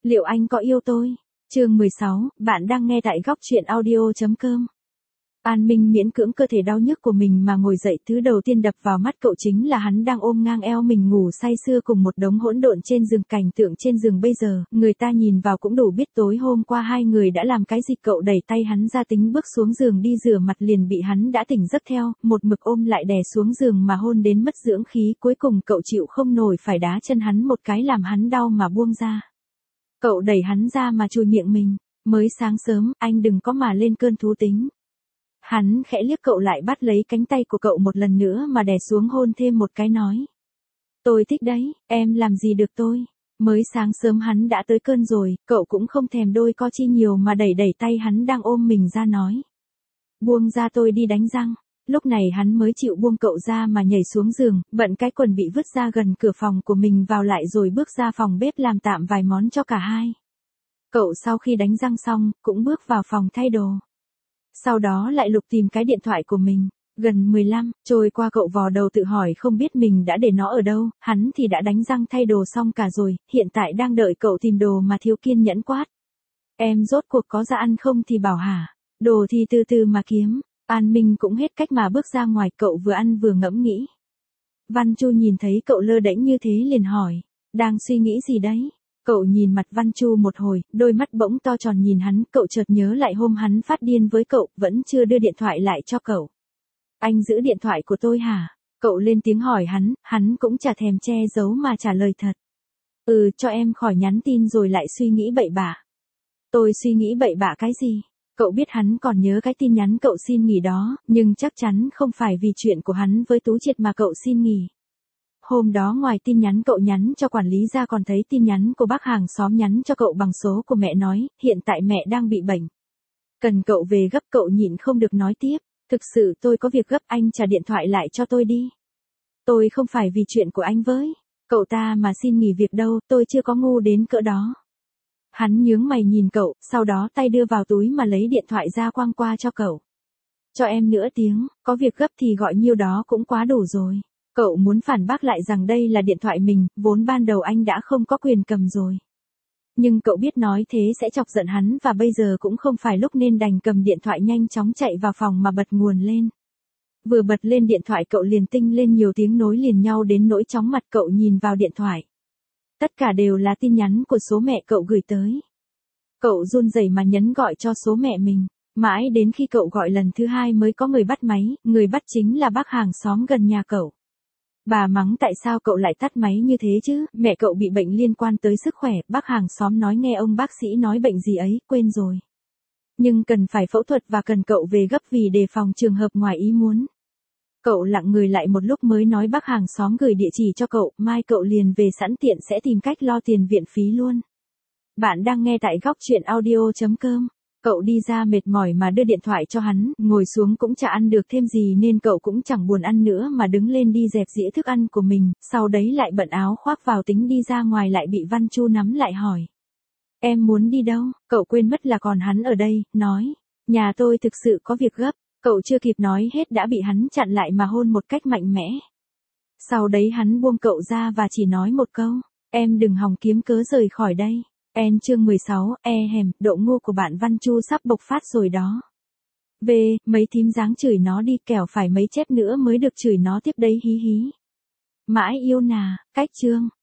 Liệu anh có yêu tôi? Chương 16, bạn đang nghe tại góc truyện audio.com. An Minh miễn cưỡng cơ thể đau nhức của mình mà ngồi dậy, thứ đầu tiên đập vào mắt cậu chính là hắn đang ôm ngang eo mình ngủ say sưa cùng một đống hỗn độn trên giường. Cảnh tượng trên giường bây giờ, người ta nhìn vào cũng đủ biết tối hôm qua hai người đã làm cái gì. Cậu đẩy tay hắn ra tính bước xuống giường đi rửa mặt, liền bị hắn đã tỉnh giấc theo, một mực ôm lại đè xuống giường mà hôn đến mất dưỡng khí. Cuối cùng cậu chịu không nổi phải đá chân hắn một cái làm hắn đau mà buông ra. Cậu đẩy hắn ra mà chùi miệng mình. Mới sáng sớm, anh đừng có mà lên cơn thú tính. Hắn khẽ liếc cậu lại bắt lấy cánh tay của cậu một lần nữa mà đè xuống hôn thêm một cái nói. Tôi thích đấy, em làm gì được tôi. Mới sáng sớm hắn đã tới cơn rồi, cậu cũng không thèm đôi co chi nhiều mà đẩy tay hắn đang ôm mình ra nói. Buông ra tôi đi đánh răng. Lúc này hắn mới chịu buông cậu ra mà nhảy xuống giường, bận cái quần bị vứt ra gần cửa phòng của mình vào lại rồi bước ra phòng bếp làm tạm vài món cho cả hai. Cậu sau khi đánh răng xong, cũng bước vào phòng thay đồ. Sau đó lại lục tìm cái điện thoại của mình. Gần 15, trôi qua cậu vò đầu tự hỏi không biết mình đã để nó ở đâu. Hắn thì đã đánh răng thay đồ xong cả rồi, hiện tại đang đợi cậu tìm đồ mà thiếu kiên nhẫn quát. Em rốt cuộc có ra ăn không thì bảo hả, đồ thì từ từ mà kiếm. An Minh cũng hết cách mà bước ra ngoài, cậu vừa ăn vừa ngẫm nghĩ. Văn Chu nhìn thấy cậu lơ đễnh như thế liền hỏi, đang suy nghĩ gì đấy? Cậu nhìn mặt Văn Chu một hồi, đôi mắt bỗng to tròn nhìn hắn, cậu chợt nhớ lại hôm hắn phát điên với cậu, vẫn chưa đưa điện thoại lại cho cậu. Anh giữ điện thoại của tôi hả? Cậu lên tiếng hỏi hắn cũng chả thèm che giấu mà trả lời thật. Cho em khỏi nhắn tin rồi lại suy nghĩ bậy bạ. Tôi suy nghĩ bậy bạ cái gì? Cậu biết hắn còn nhớ cái tin nhắn cậu xin nghỉ đó, nhưng chắc chắn không phải vì chuyện của hắn với Tú Triệt mà cậu xin nghỉ. Hôm đó ngoài tin nhắn cậu nhắn cho quản lý ra còn thấy tin nhắn của bác hàng xóm nhắn cho cậu bằng số của mẹ nói, hiện tại mẹ đang bị bệnh. Cần cậu về gấp, cậu nhịn không được nói tiếp. Thực sự tôi có việc gấp, anh trả điện thoại lại cho tôi đi. Tôi không phải vì chuyện của anh với cậu ta mà xin nghỉ việc đâu, tôi chưa có ngu đến cỡ đó. Hắn nhướng mày nhìn cậu, sau đó tay đưa vào túi mà lấy điện thoại ra quăng qua cho cậu. Cho em nửa tiếng, có việc gấp thì gọi nhiêu đó cũng quá đủ rồi. Cậu muốn phản bác lại rằng đây là điện thoại mình, vốn ban đầu anh đã không có quyền cầm rồi. Nhưng cậu biết nói thế sẽ chọc giận hắn và bây giờ cũng không phải lúc nên đành cầm điện thoại nhanh chóng chạy vào phòng mà bật nguồn lên. Vừa bật lên điện thoại cậu liền tinh lên nhiều tiếng nối liền nhau đến nỗi chóng mặt. Cậu nhìn vào điện thoại. Tất cả đều là tin nhắn của số mẹ cậu gửi tới. Cậu run rẩy mà nhấn gọi cho số mẹ mình. Mãi đến khi cậu gọi lần thứ hai mới có người bắt máy, người bắt chính là bác hàng xóm gần nhà cậu. Bà mắng tại sao cậu lại tắt máy như thế chứ, mẹ cậu bị bệnh liên quan tới sức khỏe, bác hàng xóm nói nghe ông bác sĩ nói bệnh gì ấy, quên rồi. Nhưng cần phải phẫu thuật và cần cậu về gấp vì đề phòng trường hợp ngoài ý muốn. Cậu lặng người lại một lúc mới nói bác hàng xóm gửi địa chỉ cho cậu, mai cậu liền về sẵn tiện sẽ tìm cách lo tiền viện phí luôn. Bạn đang nghe tại góc truyện audio.com. Cậu đi ra mệt mỏi mà đưa điện thoại cho hắn, ngồi xuống cũng chả ăn được thêm gì nên cậu cũng chẳng buồn ăn nữa mà đứng lên đi dẹp dĩa thức ăn của mình, sau đấy lại bận áo khoác vào tính đi ra ngoài lại bị Văn Chu nắm lại hỏi. Em muốn đi đâu? Cậu quên mất là còn hắn ở đây, nói. Nhà tôi thực sự có việc gấp. Cậu chưa kịp nói hết đã bị hắn chặn lại mà hôn một cách mạnh mẽ. Sau đấy hắn buông cậu ra và chỉ nói một câu. Em đừng hòng kiếm cớ rời khỏi đây. Chương 16, độ ngu của bạn Văn Chu sắp bộc phát rồi đó. Mấy thím dáng chửi nó đi kẻo phải mấy chép nữa mới được chửi nó tiếp đấy hí hí. Mãi yêu nà, cách chương.